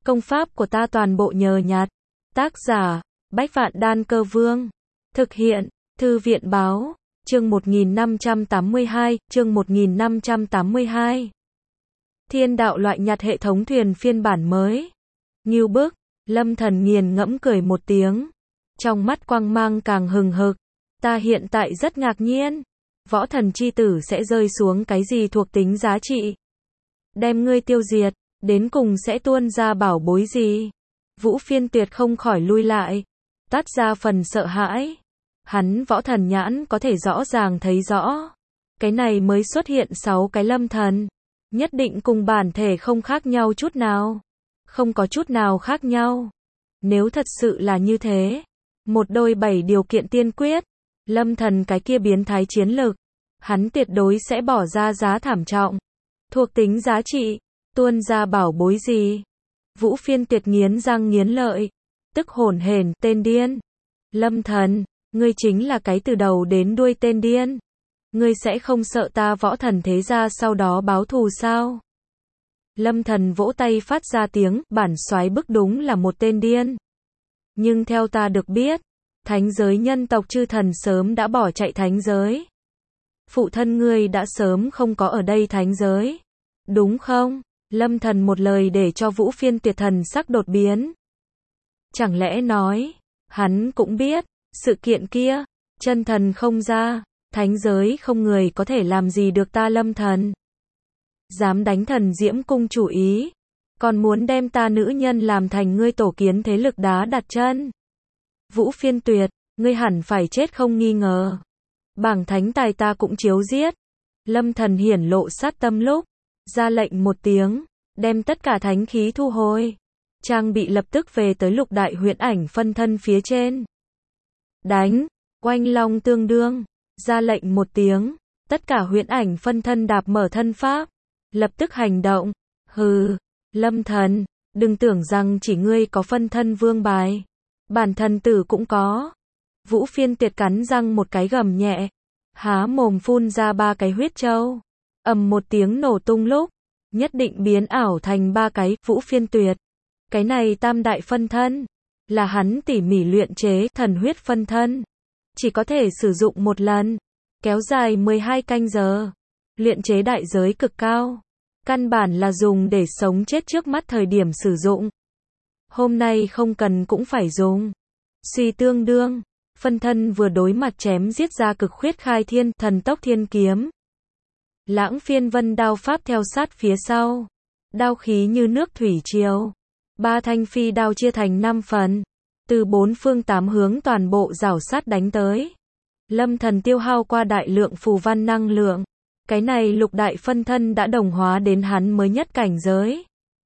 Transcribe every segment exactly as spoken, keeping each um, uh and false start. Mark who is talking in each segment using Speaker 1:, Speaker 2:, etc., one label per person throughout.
Speaker 1: Công pháp của ta toàn bộ nhờ nhặt. Tác giả, Bách Vạn Đan Cơ Vương. Thực hiện, Thư viện Báo. Chương một nghìn năm trăm tám mươi hai, chương một nghìn năm trăm tám mươi hai. Thiên đạo loại nhặt hệ thống thuyền phiên bản mới. Ngưu bức, Lâm Thần nghiền ngẫm cười một tiếng. Trong mắt quang mang càng hừng hực. Ta hiện tại rất ngạc nhiên. Võ thần chi tử sẽ rơi xuống cái gì thuộc tính giá trị? Đem ngươi tiêu diệt, đến cùng sẽ tuôn ra bảo bối gì? Vũ Phiên Tuyệt không khỏi lui lại, tắt ra phần sợ hãi. Hắn võ thần nhãn có thể rõ ràng thấy rõ. Cái này mới xuất hiện sáu cái lâm thần. Nhất định cùng bản thể không khác nhau chút nào. Không có chút nào khác nhau. Nếu thật sự là như thế, một đôi bảy điều kiện tiên quyết, lâm thần cái kia biến thái chiến lực, hắn tuyệt đối sẽ bỏ ra giá thảm trọng. Thuộc tính giá trị, tuôn ra bảo bối gì? Vũ Phiên Tuyệt nghiến răng nghiến lợi, tức hổn hển, tên điên. Lâm thần, ngươi chính là cái từ đầu đến đuôi tên điên. Ngươi sẽ không sợ ta võ thần thế gia sau đó báo thù sao? Lâm thần vỗ tay phát ra tiếng, bản soái bức đúng là một tên điên. Nhưng theo ta được biết, thánh giới nhân tộc chư thần sớm đã bỏ chạy thánh giới. Phụ thân ngươi đã sớm không có ở đây thánh giới. Đúng không? Lâm thần một lời để cho Vũ Phiên Tuyệt thần sắc đột biến. Chẳng lẽ nói, hắn cũng biết, sự kiện kia, chân thần không ra, thánh giới không người có thể làm gì được ta Lâm thần. Dám đánh thần diễm cung chủ ý, còn muốn đem ta nữ nhân làm thành ngươi tổ kiến thế lực đá đặt chân. Vũ Phiên Tuyệt, ngươi hẳn phải chết không nghi ngờ. Bảng thánh tài ta cũng chiếu giết. Lâm thần hiển lộ sát tâm lúc, ra lệnh một tiếng, đem tất cả thánh khí thu hồi. Trang bị lập tức về tới lục đại huyễn ảnh phân thân phía trên. Đánh, oanh long tương đương, ra lệnh một tiếng, tất cả huyễn ảnh phân thân đạp mở thân pháp, lập tức hành động. Hừ, Lâm thần, đừng tưởng rằng chỉ ngươi có phân thân vương bài, bản thần tử cũng có. Vũ Phiên Tuyệt cắn răng một cái gầm nhẹ, há mồm phun ra ba cái huyết châu. Ầm một tiếng nổ tung lúc, nhất định biến ảo thành ba cái. Vũ Phiên Tuyệt, cái này tam đại phân thân, là hắn tỉ mỉ luyện chế thần huyết phân thân. Chỉ có thể sử dụng một lần, kéo dài mười hai canh giờ. Luyện chế đại giới cực cao. Căn bản là dùng để sống chết trước mắt thời điểm sử dụng. Hôm nay không cần cũng phải dùng. Suy tương đương, phân thân vừa đối mặt chém giết ra cực khuyết khai thiên, thần tốc thiên kiếm. Lãng phiên vân đao pháp theo sát phía sau. Đao khí như nước thủy triều. Ba thanh phi đao chia thành năm phần. Từ bốn phương tám hướng toàn bộ rảo sát đánh tới. Lâm thần tiêu hao qua đại lượng phù văn năng lượng. Cái này lục đại phân thân đã đồng hóa đến hắn mới nhất cảnh giới.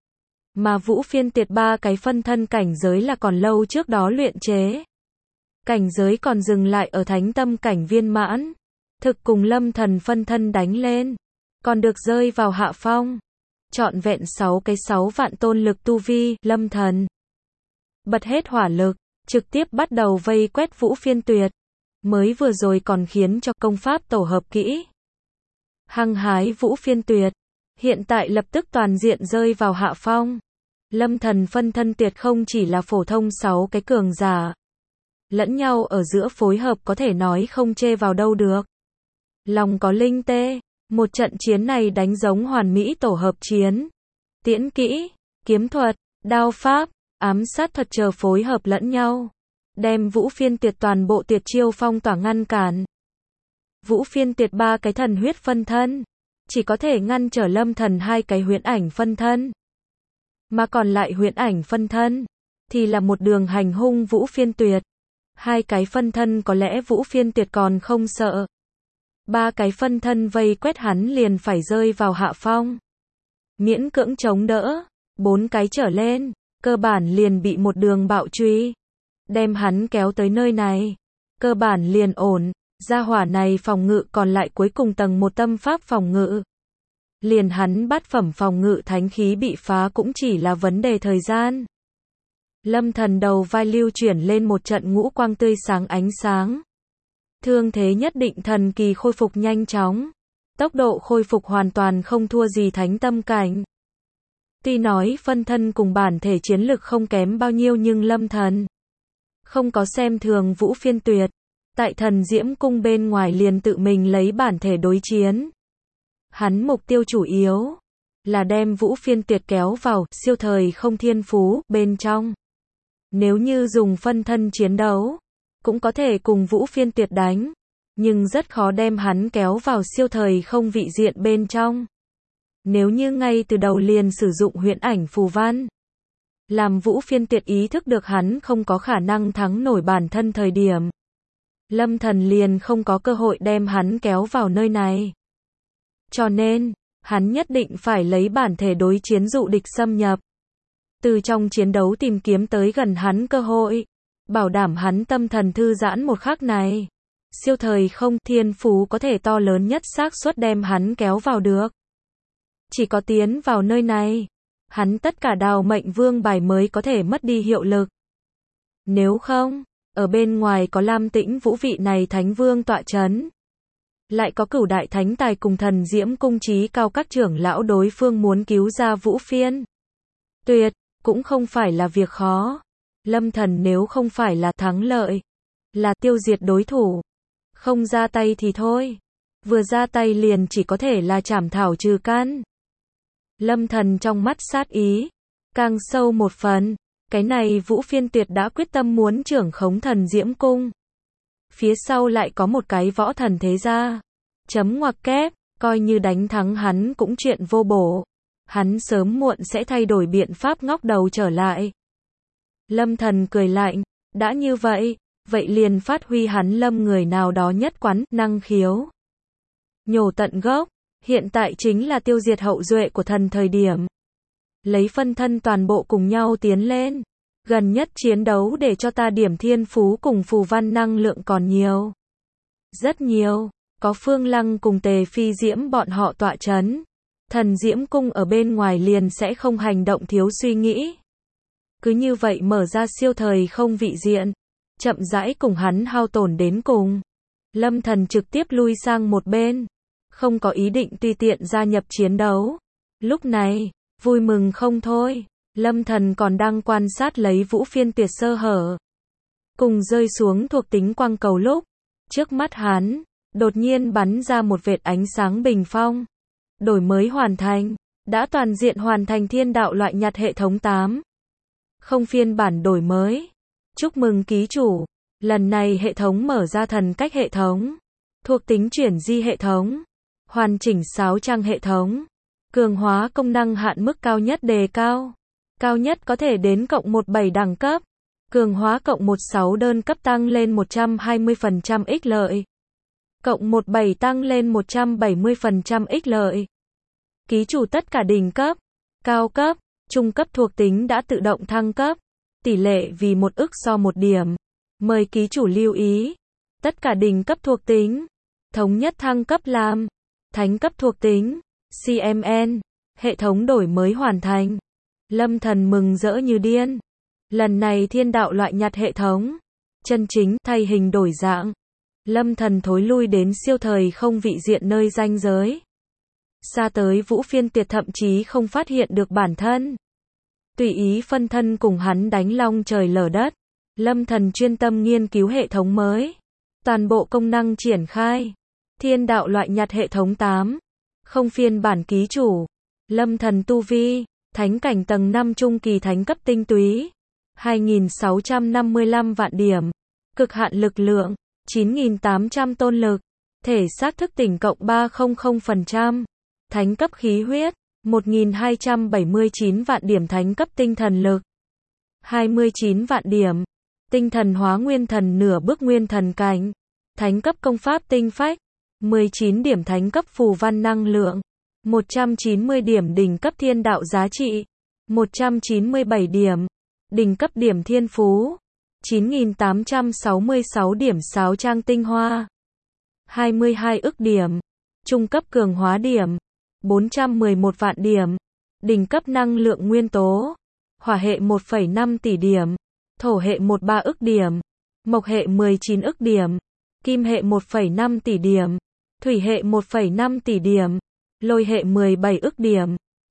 Speaker 1: Mà Vũ Phiên Tuyệt ba cái phân thân cảnh giới là còn lâu trước đó luyện chế. Cảnh giới còn dừng lại ở thánh tâm cảnh viên mãn. Thực cùng lâm thần phân thân đánh lên, còn được rơi vào hạ phong. Trọn vẹn sáu cái sáu vạn tôn lực tu vi, lâm thần bật hết hỏa lực, trực tiếp bắt đầu vây quét Vũ Phiên Tuyệt. Mới vừa rồi còn khiến cho công pháp tổ hợp kỹ. Hăng hái Vũ Phiên Tuyệt, hiện tại lập tức toàn diện rơi vào hạ phong. Lâm thần phân thân tuyệt không chỉ là phổ thông sáu cái cường giả. Lẫn nhau ở giữa phối hợp có thể nói không chê vào đâu được. Lòng có linh tê, một trận chiến này đánh giống hoàn mỹ tổ hợp chiến. Tiễn kỹ, kiếm thuật, đao pháp, ám sát thuật chờ phối hợp lẫn nhau. Đem Vũ Phiên Tuyệt toàn bộ tuyệt chiêu phong tỏa ngăn cản. Vũ Phiên Tuyệt ba cái thần huyết phân thân, chỉ có thể ngăn trở lâm thần hai cái huyễn ảnh phân thân. Mà còn lại huyễn ảnh phân thân, thì là một đường hành hung Vũ Phiên Tuyệt. Hai cái phân thân có lẽ Vũ Phiên Tuyệt còn không sợ. Ba cái phân thân vây quét hắn liền phải rơi vào hạ phong. Miễn cưỡng chống đỡ, bốn cái trở lên, cơ bản liền bị một đường bạo truy. Đem hắn kéo tới nơi này, cơ bản liền ổn. Gia hỏa này phòng ngự còn lại cuối cùng tầng một tâm pháp phòng ngự. Liền hắn bát phẩm phòng ngự thánh khí bị phá cũng chỉ là vấn đề thời gian. Lâm thần đầu vai lưu chuyển lên một trận ngũ quang tươi sáng ánh sáng. Thương thế nhất định thần kỳ khôi phục nhanh chóng. Tốc độ khôi phục hoàn toàn không thua gì thánh tâm cảnh. Tuy nói phân thân cùng bản thể chiến lực không kém bao nhiêu nhưng Lâm Thần không có xem thường Vũ Phiên Tuyệt. Tại Thần Diễm Cung bên ngoài liền tự mình lấy bản thể đối chiến. Hắn mục tiêu chủ yếu là đem Vũ Phiên Tuyệt kéo vào siêu thời không thiên phú bên trong. Nếu như dùng phân thân chiến đấu, cũng có thể cùng Vũ Phiên Tuyệt đánh, nhưng rất khó đem hắn kéo vào siêu thời không vị diện bên trong. Nếu như ngay từ đầu liền sử dụng huyễn ảnh phù văn, làm Vũ Phiên Tuyệt ý thức được hắn không có khả năng thắng nổi bản thân thời điểm, Lâm Thần liền không có cơ hội đem hắn kéo vào nơi này. Cho nên, hắn nhất định phải lấy bản thể đối chiến dụ địch xâm nhập. Từ trong chiến đấu tìm kiếm tới gần hắn cơ hội, bảo đảm hắn tâm thần thư giãn một khắc này. Siêu thời không thiên phú có thể to lớn nhất xác suất đem hắn kéo vào được. Chỉ có tiến vào nơi này, hắn tất cả đào mệnh vương bài mới có thể mất đi hiệu lực. Nếu không, ở bên ngoài có Lam Tĩnh Vũ vị này thánh vương tọa chấn, lại có Cửu Đại Thánh Tài cùng Thần Diễm Cung trí cao các trưởng lão đối phương muốn cứu ra Vũ Phiên Tuyệt, cũng không phải là việc khó. Lâm Thần nếu không phải là thắng lợi, là tiêu diệt đối thủ, không ra tay thì thôi, vừa ra tay liền chỉ có thể là chảm thảo trừ căn. Lâm Thần trong mắt sát ý càng sâu một phần, cái này Vũ Phiên Tuyệt đã quyết tâm muốn trưởng khống Thần Diễm Cung. Phía sau lại có một cái võ thần thế gia. Chấm ngoặc kép, coi như đánh thắng hắn cũng chuyện vô bổ. Hắn sớm muộn sẽ thay đổi biện pháp ngóc đầu trở lại. Lâm Thần cười lạnh, đã như vậy, vậy liền phát huy hắn Lâm người nào đó nhất quán năng khiếu. Nhổ tận gốc, hiện tại chính là tiêu diệt hậu duệ của thần thời điểm. Lấy phân thân toàn bộ cùng nhau tiến lên. Gần nhất chiến đấu để cho ta điểm thiên phú cùng phù văn năng lượng còn nhiều. Rất nhiều, có Phương Lăng cùng Tề Phi Diễm bọn họ tọa chấn. Thần Diễm Cung ở bên ngoài liền sẽ không hành động thiếu suy nghĩ. Cứ như vậy mở ra siêu thời không vị diện, chậm rãi cùng hắn hao tổn đến cùng. Lâm Thần trực tiếp lui sang một bên, không có ý định tùy tiện gia nhập chiến đấu. Lúc này, vui mừng không thôi. Lâm Thần còn đang quan sát lấy Vũ Phiên Tuyệt sơ hở. Cùng rơi xuống thuộc tính quang cầu lúc, trước mắt hắn, đột nhiên bắn ra một vệt ánh sáng bình phong. Đổi mới hoàn thành, đã toàn diện hoàn thành thiên đạo loại nhặt hệ thống tám. Không phiên bản đổi mới. Chúc mừng ký chủ, lần này hệ thống mở ra thần cách hệ thống, thuộc tính chuyển di hệ thống, hoàn chỉnh sáu trang hệ thống, cường hóa công năng hạn mức cao nhất đề cao. Cao nhất có thể đến cộng mười bảy đẳng cấp. Cường hóa cộng mười sáu đơn cấp tăng lên một trăm hai mươi phần trăm ích lợi. Cộng mười bảy tăng lên một trăm bảy mươi phần trăm ích lợi. Ký chủ tất cả đỉnh cấp, cao cấp, trung cấp thuộc tính đã tự động thăng cấp. Tỷ lệ vì một ức so một điểm. Mời ký chủ lưu ý. Tất cả đỉnh cấp thuộc tính. Thống nhất thăng cấp làm. Thánh cấp thuộc tính. xê em en. Hệ thống đổi mới hoàn thành. Lâm Thần mừng rỡ như điên. Lần này thiên đạo loại nhặt hệ thống. Chân chính thay hình đổi dạng. Lâm Thần thối lui đến siêu thời không vị diện nơi ranh giới. Xa tới Vũ Phiên Tuyệt thậm chí không phát hiện được bản thân. Tùy ý phân thân cùng hắn đánh long trời lở đất. Lâm Thần chuyên tâm nghiên cứu hệ thống mới. Toàn bộ công năng triển khai. Thiên đạo loại nhặt hệ thống tám. Không phiên bản ký chủ. Lâm Thần tu vi. Thánh cảnh tầng năm trung kỳ thánh cấp tinh túy. hai nghìn sáu trăm năm mươi lăm vạn điểm. Cực hạn lực lượng. chín nghìn tám trăm tôn lực. Thể xác thức tỉnh cộng ba trăm phần trăm. Thánh cấp khí huyết. một nghìn hai trăm bảy mươi chín vạn điểm thánh cấp tinh thần lực. hai mươi chín vạn điểm. Tinh thần hóa nguyên thần nửa bước nguyên thần cảnh. Thánh cấp công pháp tinh phách. mười chín điểm thánh cấp phù văn năng lượng. một trăm chín mươi điểm đỉnh cấp thiên đạo giá trị. một trăm chín mươi bảy điểm. Đỉnh cấp điểm thiên phú. chín nghìn tám trăm sáu mươi sáu điểm sáo trang tinh hoa. hai mươi hai ức điểm. Trung cấp cường hóa điểm. bốn trăm mười một vạn điểm. Đỉnh cấp năng lượng nguyên tố. Hỏa hệ một phẩy năm tỷ điểm. Thổ hệ mười ba ức điểm. Mộc hệ mười chín ức điểm. Kim hệ một phẩy năm tỷ điểm. Thủy hệ một phẩy năm tỷ điểm. Lôi hệ mười bảy ức điểm.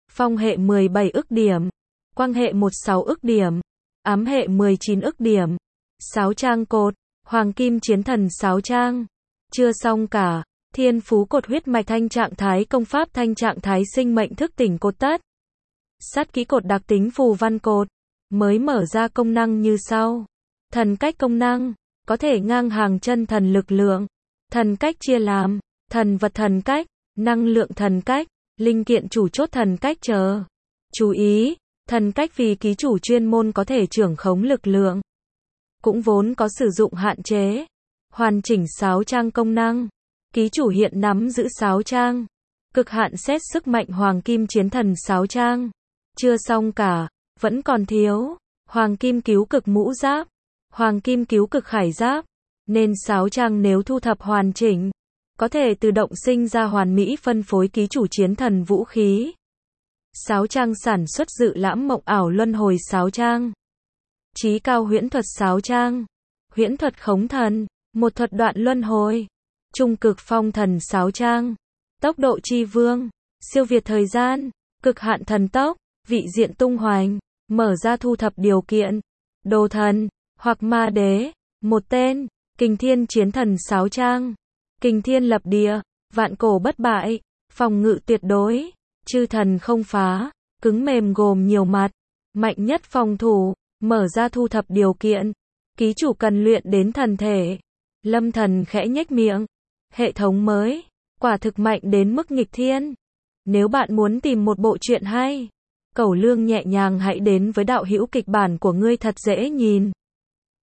Speaker 1: phong hệ mười bảy ức điểm, quang hệ mười sáu ức điểm, ám hệ mười chín ức điểm. Sáo trang cột, hoàng kim chiến thần sáo trang. Chưa xong cả, thiên phú cột huyết mạch thanh trạng thái công pháp thanh trạng thái sinh mệnh thức tỉnh cột tất. Sát kỹ cột đặc tính phù văn cột, mới mở ra công năng như sau. Thần cách công năng, có thể ngang hàng chân thần lực lượng. Thần cách chia làm, thần vật thần cách, năng lượng thần cách, linh kiện chủ chốt thần cách chờ. Chú ý, thần cách vì ký chủ chuyên môn có thể trưởng khống lực lượng, cũng vốn có sử dụng hạn chế. Hoàn chỉnh sáo trang công năng, ký chủ hiện nắm giữ sáo trang. Cực hạn xét sức mạnh hoàng kim chiến thần sáo trang. Chưa xong cả, vẫn còn thiếu. Hoàng kim cứu cực mũ giáp, hoàng kim cứu cực khải giáp. Nên sáo trang nếu thu thập hoàn chỉnh, có thể tự động sinh ra hoàn mỹ phân phối ký chủ chiến thần vũ khí. Sáo trang sản xuất dự lãm mộng ảo luân hồi sáo trang. Chí cao huyễn thuật sáo trang. Huyễn thuật khống thần, một thuật đoạn luân hồi. Trung cực phong thần sáo trang. Tốc độ chi vương, siêu việt thời gian, cực hạn thần tốc, vị diện tung hoành, mở ra thu thập điều kiện. Đồ thần, hoặc ma đế, một tên, kình thiên chiến thần sáo trang. Kình thiên lập địa, vạn cổ bất bại, phòng ngự tuyệt đối, chư thần không phá, cứng mềm gồm nhiều mặt, mạnh nhất phòng thủ, mở ra thu thập điều kiện. Ký chủ cần luyện đến thần thể. Lâm thần khẽ nhếch miệng. Hệ thống mới, quả thực mạnh đến mức nghịch thiên. Nếu bạn muốn tìm một bộ truyện hay, cẩu lương nhẹ nhàng hãy đến với đạo hữu kịch bản của ngươi thật dễ nhìn.